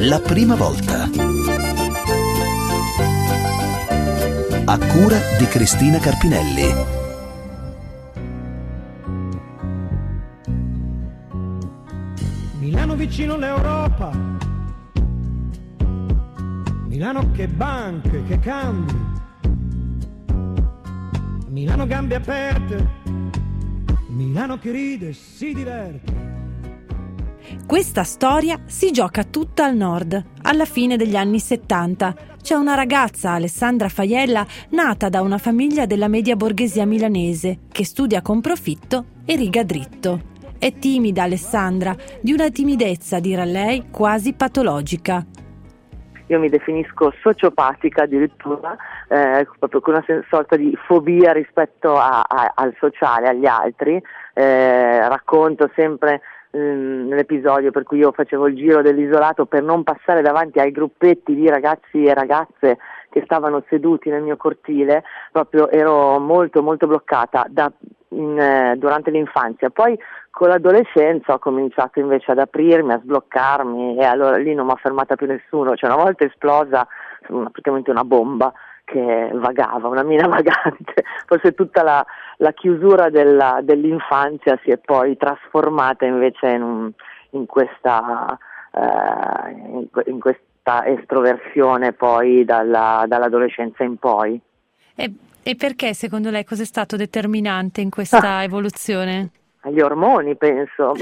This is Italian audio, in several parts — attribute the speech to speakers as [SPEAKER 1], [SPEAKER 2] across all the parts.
[SPEAKER 1] La prima volta. A cura di Cristina Carpinelli.
[SPEAKER 2] Milano vicino all'Europa, Milano che banche, che cambi, Milano gambe aperte, Milano che ride e si diverte.
[SPEAKER 3] Questa storia si gioca tutta al nord, alla fine degli anni 70. C'è una ragazza, Alessandra Faiella, nata da una famiglia della media borghesia milanese, che studia con profitto e riga dritto. È timida Alessandra, di una timidezza, dirà lei, quasi patologica.
[SPEAKER 4] Io mi definisco sociopatica addirittura, proprio con una sorta di fobia rispetto al sociale, agli altri. Racconto sempre l'episodio per cui io facevo il giro dell'isolato per non passare davanti ai gruppetti di ragazzi e ragazze che stavano seduti nel mio cortile. Proprio ero molto molto bloccata durante l'infanzia. Poi con l'adolescenza ho cominciato invece ad aprirmi, a sbloccarmi, e allora lì non mi ha fermata più nessuno. Cioè, una volta esplosa praticamente una bomba che vagava, una mina vagante. Forse tutta la chiusura dell'infanzia si è poi trasformata invece in questa estroversione poi dall'adolescenza in poi.
[SPEAKER 3] E perché secondo lei cos'è stato determinante in questa evoluzione?
[SPEAKER 4] Agli ormoni, penso.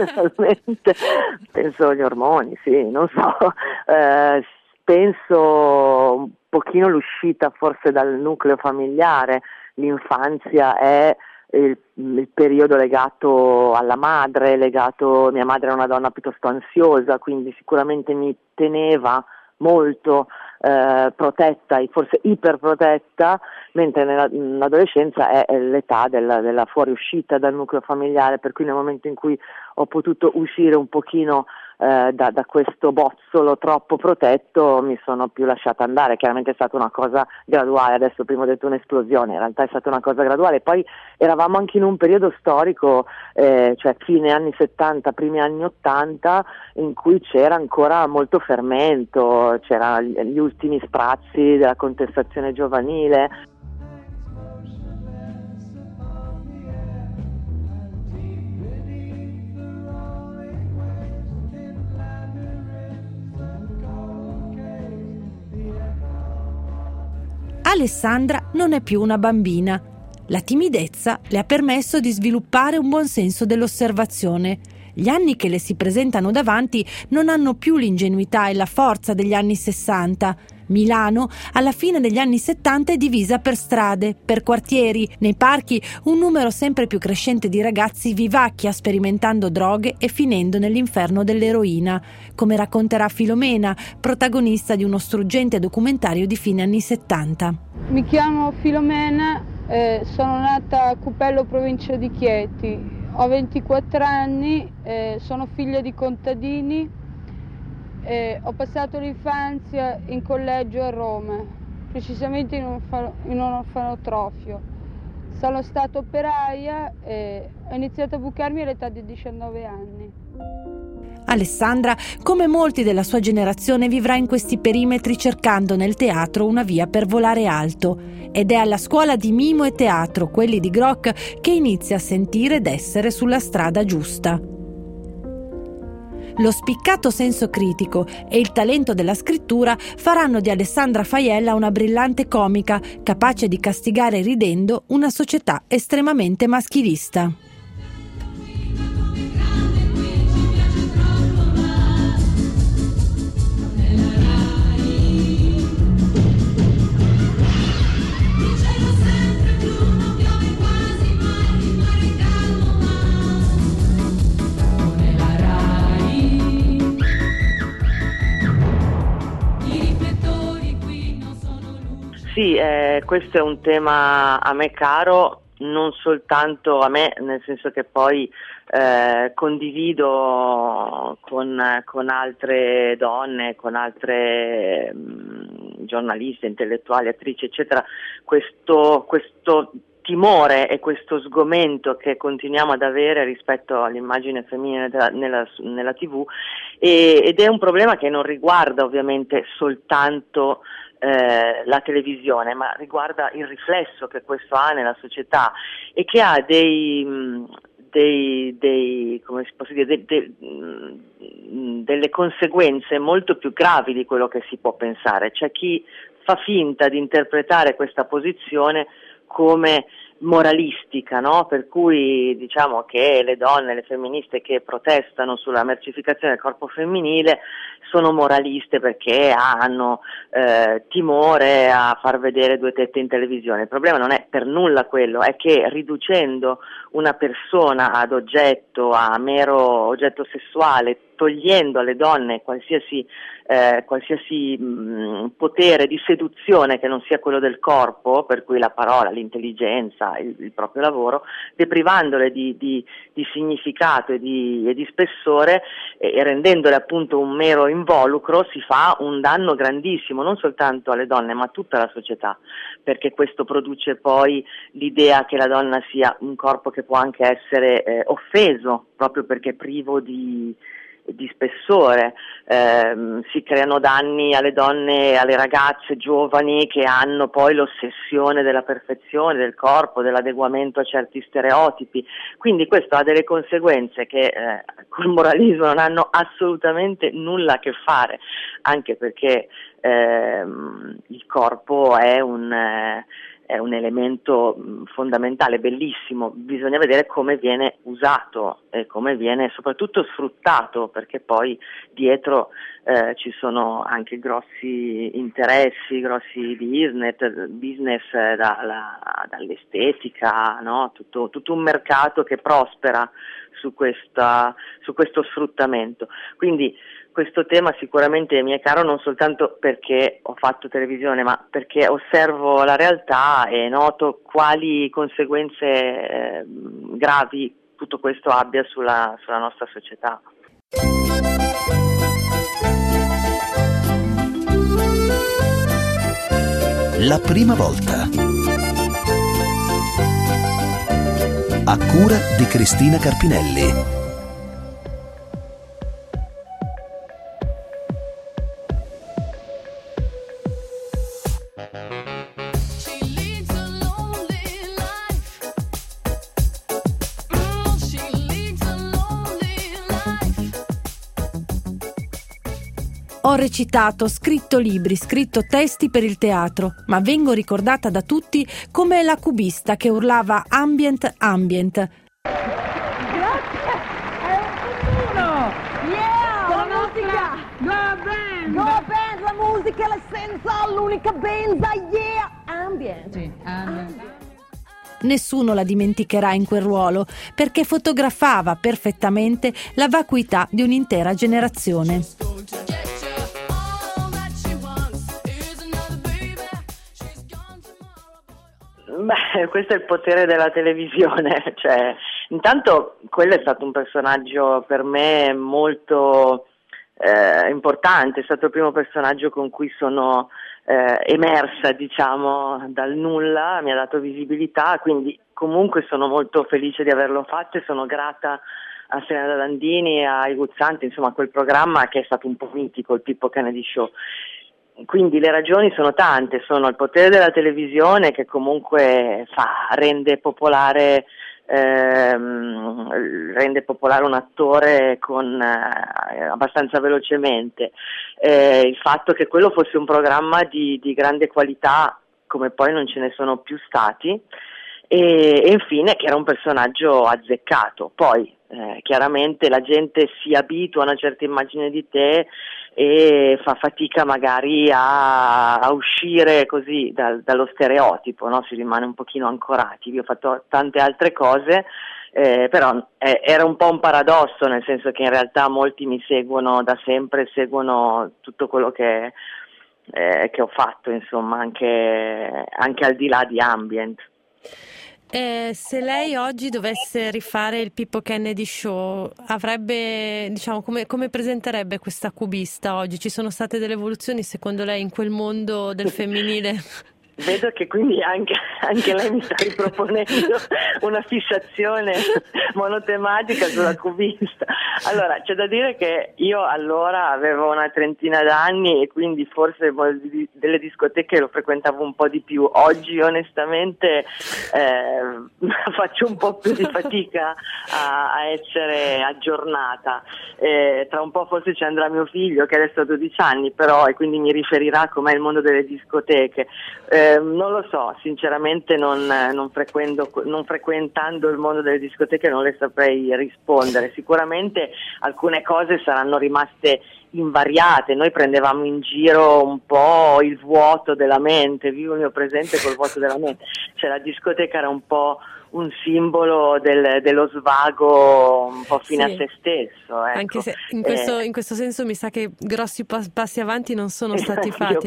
[SPEAKER 4] Penso agli ormoni, sì, non so. Penso un pochino l'uscita forse dal nucleo familiare. L'infanzia è il periodo legato alla madre, mia madre era una donna piuttosto ansiosa, quindi sicuramente mi teneva molto protetta e forse iperprotetta, mentre nell'adolescenza è l'età della fuoriuscita dal nucleo familiare, per cui nel momento in cui ho potuto uscire un pochino da questo bozzolo troppo protetto mi sono più lasciata andare. Chiaramente è stata una cosa graduale, adesso prima ho detto un'esplosione, in realtà è stata una cosa graduale. Poi eravamo anche in un periodo storico, cioè fine anni 70, primi anni 80, in cui c'era ancora molto fermento, c'erano gli ultimi sprazzi della contestazione giovanile.
[SPEAKER 3] Alessandra non è più una bambina. La timidezza le ha permesso di sviluppare un buon senso dell'osservazione. Gli anni che le si presentano davanti non hanno più l'ingenuità e la forza degli anni 60. Milano, alla fine degli anni 70, è divisa per strade, per quartieri, nei parchi un numero sempre più crescente di ragazzi vivacchia sperimentando droghe e finendo nell'inferno dell'eroina, come racconterà Filomena, protagonista di uno struggente documentario di fine anni 70.
[SPEAKER 5] Mi chiamo Filomena, sono nata a Cupello, provincia di Chieti, ho 24 anni, sono figlia di contadini. Ho passato l'infanzia in collegio a Roma, precisamente in un orfanotrofio. Sono stata operaia e ho iniziato a bucarmi all'età di 19 anni.
[SPEAKER 3] Alessandra, come molti della sua generazione, vivrà in questi perimetri cercando nel teatro una via per volare alto. Ed è alla scuola di mimo e teatro, quelli di Groc, che inizia a sentire d'essere sulla strada giusta. Lo spiccato senso critico e il talento della scrittura faranno di Alessandra Faiella una brillante comica, capace di castigare ridendo una società estremamente maschilista.
[SPEAKER 4] Sì, questo è un tema a me caro, non soltanto a me, nel senso che poi condivido con altre donne, con altre giornaliste, intellettuali, attrici, eccetera, questo timore e questo sgomento che continuiamo ad avere rispetto all'immagine femminile nella TV, ed è un problema che non riguarda ovviamente soltanto la televisione, ma riguarda il riflesso che questo ha nella società e che ha come si può dire, delle conseguenze molto più gravi di quello che si può pensare. C'è chi fa finta di interpretare questa posizione come moralistica, no? Per cui diciamo che le donne, le femministe che protestano sulla mercificazione del corpo femminile sono moraliste perché hanno timore a far vedere due tette in televisione. Il problema non è per nulla quello, è che riducendo una persona ad oggetto, a mero oggetto sessuale, togliendo alle donne qualsiasi potere di seduzione che non sia quello del corpo, per cui la parola, l'intelligenza, il proprio lavoro, deprivandole di significato e di spessore e rendendole appunto un mero involucro, si fa un danno grandissimo non soltanto alle donne ma a tutta la società, perché questo produce poi l'idea che la donna sia un corpo che può anche essere offeso proprio perché è privo di spessore. Si creano danni alle donne, alle ragazze giovani che hanno poi l'ossessione della perfezione del corpo, dell'adeguamento a certi stereotipi, quindi questo ha delle conseguenze che col moralismo non hanno assolutamente nulla a che fare, anche perché il corpo è un elemento fondamentale, bellissimo, bisogna vedere come viene usato e come viene soprattutto sfruttato, perché poi dietro ci sono anche grossi interessi, grossi business dall'estetica, no? Tutto un mercato che prospera su questo sfruttamento. Quindi questo tema sicuramente mi è caro non soltanto perché ho fatto televisione, ma perché osservo la realtà e noto quali conseguenze gravi tutto questo abbia sulla nostra società.
[SPEAKER 1] La prima volta. A cura di Cristina Carpinelli.
[SPEAKER 3] Ho recitato, scritto libri, scritto testi per il teatro, ma vengo ricordata da tutti come la cubista che urlava ambient, ambient.
[SPEAKER 6] Grazie, è un communo! Yeah, la musica! Go band! Go band, la musica è l'essenza, l'unica benza, yeah! Ambient! Sì, ambient.
[SPEAKER 3] Nessuno la dimenticherà in quel ruolo, perché fotografava perfettamente la vacuità di un'intera generazione.
[SPEAKER 4] Beh, questo è il potere della televisione, cioè, intanto quello è stato un personaggio per me molto importante, è stato il primo personaggio con cui sono emersa, diciamo, dal nulla, mi ha dato visibilità, quindi comunque sono molto felice di averlo fatto e sono grata a Serena Dandini e ai Guzzanti, insomma, a quel programma che è stato un po' mitico, il Pippo Kennedy Show. Quindi le ragioni sono tante, sono il potere della televisione che comunque rende popolare un attore abbastanza velocemente, il fatto che quello fosse un programma di grande qualità come poi non ce ne sono più stati e infine che era un personaggio azzeccato. Poi chiaramente la gente si abitua a una certa immagine di te e fa fatica magari a uscire così dallo stereotipo, no? Si rimane un pochino ancorati. Io ho fatto tante altre cose, però era un po' un paradosso, nel senso che in realtà molti mi seguono da sempre, seguono tutto quello che ho fatto, insomma, anche al di là di ambient.
[SPEAKER 3] Se lei oggi dovesse rifare il Pippo Kennedy Show, avrebbe, diciamo, come presenterebbe questa cubista oggi? Ci sono state delle evoluzioni secondo lei in quel mondo del femminile?
[SPEAKER 4] Vedo che quindi anche lei mi sta riproponendo una fissazione monotematica sulla cubista. Allora, c'è da dire che io allora avevo una trentina d'anni e quindi forse delle discoteche lo frequentavo un po' di più. Oggi onestamente faccio un po' più di fatica a essere aggiornata. Tra un po' forse ci andrà mio figlio che adesso ha 12 anni però, e quindi mi riferirà com'è il mondo delle discoteche. Non lo so, sinceramente non frequentando il mondo delle discoteche non le saprei rispondere. Sicuramente alcune cose saranno rimaste invariate, noi prendevamo in giro un po' il vuoto della mente, vivo il mio presente col vuoto della mente, cioè la discoteca era un po' un simbolo dello svago un po' fine a se stesso, ecco.
[SPEAKER 7] Anche se in questo senso mi sa che grossi passi avanti non sono stati fatti.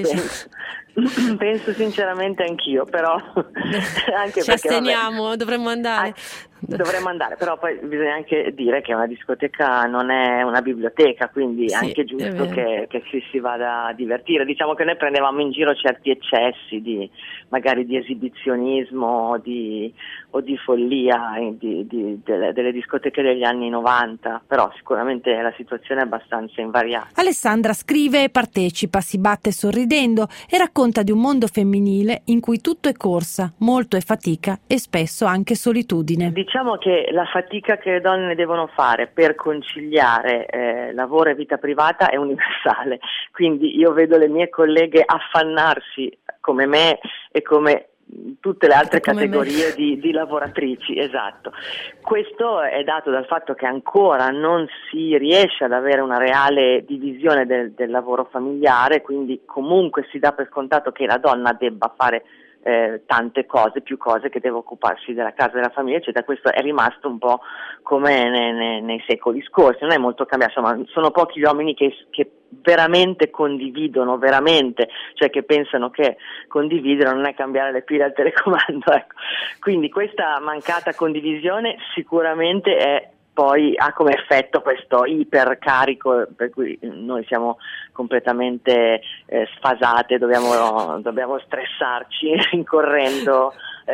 [SPEAKER 4] Penso sinceramente anch'io, però anche
[SPEAKER 7] ci asteniamo, dovremmo andare.
[SPEAKER 4] Dovremmo andare, però poi bisogna anche dire che una discoteca non è una biblioteca, quindi è anche giusto che si vada a divertire. Diciamo che noi prendevamo in giro certi eccessi magari di esibizionismo o di follia delle discoteche degli anni 90, però sicuramente la situazione è abbastanza invariata.
[SPEAKER 3] Alessandra scrive e partecipa, si batte sorridendo e racconta di un mondo femminile in cui tutto è corsa, molto è fatica e spesso anche solitudine.
[SPEAKER 4] Diciamo che la fatica che le donne devono fare per conciliare lavoro e vita privata è universale, quindi io vedo le mie colleghe affannarsi come me e come tutte le altre categorie di lavoratrici, esatto. Questo è dato dal fatto che ancora non si riesce ad avere una reale divisione del lavoro familiare, quindi comunque si dà per scontato che la donna debba fare tante cose, più cose, che deve occuparsi della casa e della famiglia, eccetera. Questo è rimasto un po' come nei secoli scorsi, non è molto cambiato, insomma sono pochi gli uomini che veramente condividono, cioè che pensano che condividere non è cambiare le pile al telecomando, ecco. Quindi questa mancata condivisione sicuramente poi ha come effetto questo ipercarico per cui noi siamo completamente sfasate, dobbiamo stressarci rincorrendo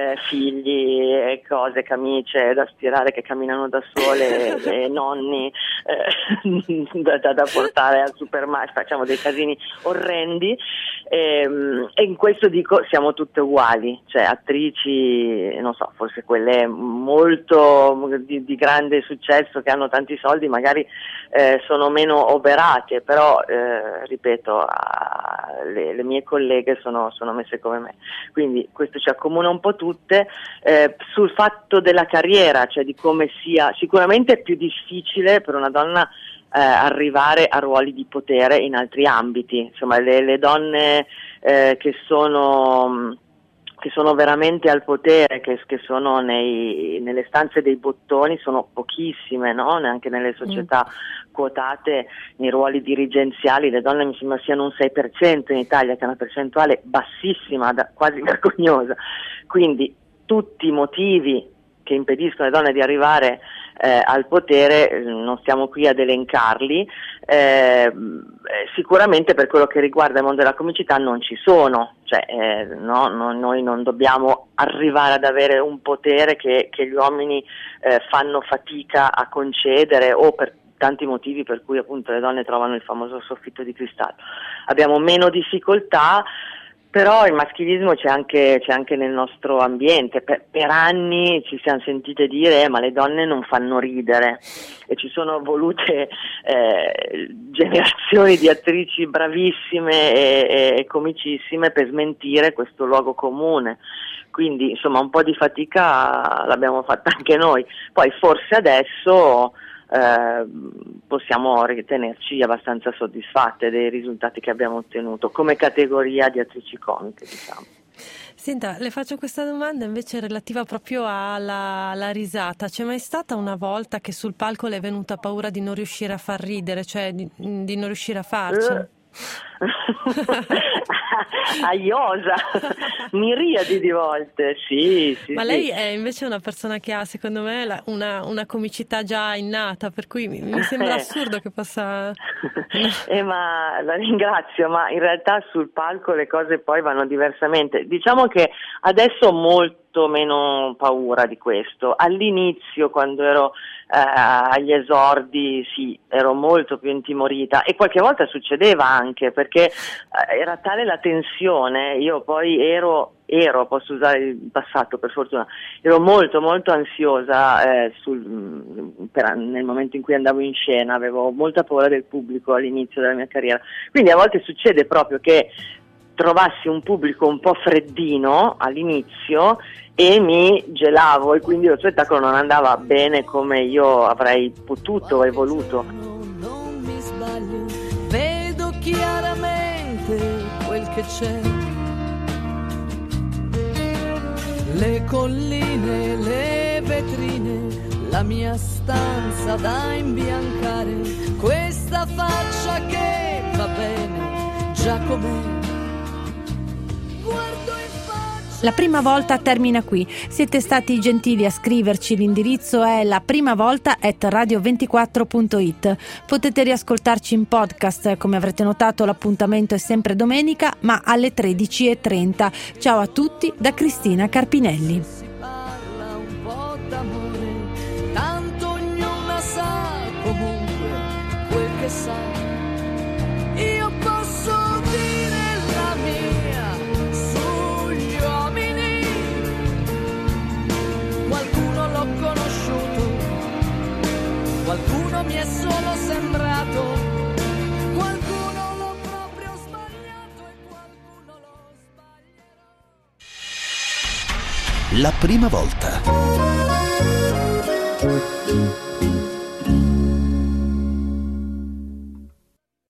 [SPEAKER 4] figli e cose, camicie da stirare che camminano da sole e nonni da portare al supermarket, facciamo dei casini orrendi e in questo dico siamo tutte uguali, cioè attrici, non so, forse quelle molto di grande successo che hanno tanti soldi magari sono meno oberate, però ripeto le mie colleghe sono messe come me, quindi questo ci accomuna un po' tutte. Sul fatto della carriera, cioè di come sia sicuramente è più difficile per una donna arrivare a ruoli di potere in altri ambiti, insomma le donne che sono veramente al potere, che sono nelle stanze dei bottoni, sono pochissime, no? Neanche nelle società quotate, nei ruoli dirigenziali le donne mi sembra siano un 6% in Italia, che è una percentuale bassissima, quasi vergognosa. Quindi tutti i motivi che impediscono alle donne di arrivare al potere, non stiamo qui ad elencarli, sicuramente per quello che riguarda il mondo della comicità non ci sono, cioè noi non dobbiamo arrivare ad avere un potere che gli uomini fanno fatica a concedere, o per tanti motivi per cui appunto le donne trovano il famoso soffitto di cristallo. Abbiamo meno difficoltà, però il maschilismo c'è anche nel nostro ambiente. Per anni ci siamo sentite dire ma le donne non fanno ridere, e ci sono volute generazioni di attrici bravissime e comicissime per smentire questo luogo comune. Quindi insomma un po' di fatica l'abbiamo fatta anche noi, poi forse adesso possiamo ritenerci abbastanza soddisfatte dei risultati che abbiamo ottenuto come categoria di attrici comiche, diciamo.
[SPEAKER 7] Senta, le faccio questa domanda invece relativa proprio alla risata. C'è mai stata una volta che sul palco le è venuta paura di non riuscire a far ridere, cioè di non riuscire a farcela?
[SPEAKER 4] a iosa, miriadi di volte, sì.
[SPEAKER 7] Ma lei è invece una persona che ha, secondo me, una comicità già innata, per cui mi sembra assurdo che possa...
[SPEAKER 4] Ma la ringrazio, ma in realtà sul palco le cose poi vanno diversamente. Diciamo che adesso ho molto meno paura di questo. All'inizio, quando ero agli esordi, sì, ero molto più intimorita, e qualche volta succedeva anche perché era tale la tensione. Io poi ero, posso usare il passato per fortuna, ero molto molto ansiosa nel momento in cui andavo in scena, avevo molta paura del pubblico all'inizio della mia carriera, quindi a volte succede proprio che trovassi un pubblico un po' freddino all'inizio e mi gelavo, e quindi lo spettacolo non andava bene come io avrei potuto e voluto.
[SPEAKER 8] Non mi sbaglio, vedo chiaramente quel che c'è. Le colline, le vetrine, la mia stanza da imbiancare, questa faccia che va bene già com'è. Guardo in faccia.
[SPEAKER 3] La prima volta termina qui. Siete stati gentili a scriverci, l'indirizzo è laprimavolta@radio24.it. Potete riascoltarci in podcast, come avrete notato l'appuntamento è sempre domenica, ma alle 13:30. Ciao a tutti da Cristina Carpinelli.
[SPEAKER 8] Si parla un po' d'amore, tanto ognuna sa comunque quel che sa. Io posso dire la mia sugli uomini, qualcuno l'ho conosciuto, qualcuno mi è solo sembrato, qualcuno l'ho proprio sbagliato e qualcuno lo sbaglierà.
[SPEAKER 1] La prima volta.